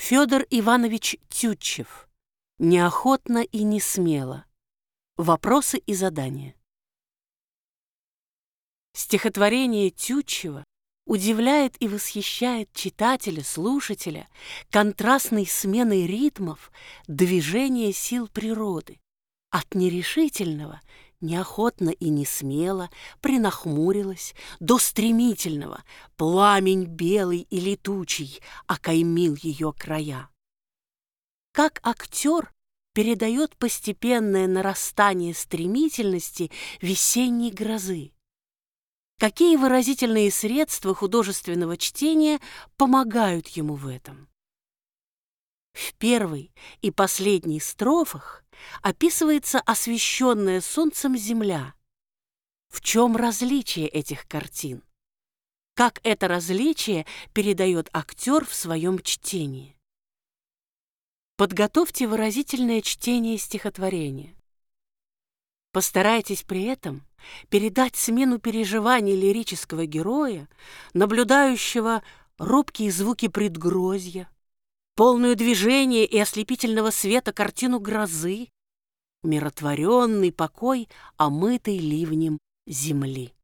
Федор Иванович Тютчев. Неохотно и не смело. Вопросы и задания. Стихотворение Тютчева удивляет и восхищает читателя, слушателя контрастной сменой ритмов движения сил природы. От нерешительного, неохотно и не смело принахмурилась, до стремительного, пламень белый и летучий окаймил ее края. Как актер передает постепенное нарастание стремительности весенней грозы. Какие выразительные средства художественного чтения помогают ему в этом? В первой и последней строфах описывается освещенная солнцем земля. В чем различие этих картин? Как это различие передает актер в своем чтении? Подготовьте выразительное чтение стихотворения. Постарайтесь при этом передать смену переживаний лирического героя, наблюдающего робкие звуки предгрозья, полную движения и ослепительного света картину грозы, умиротворенный покой, омытый ливнем земли.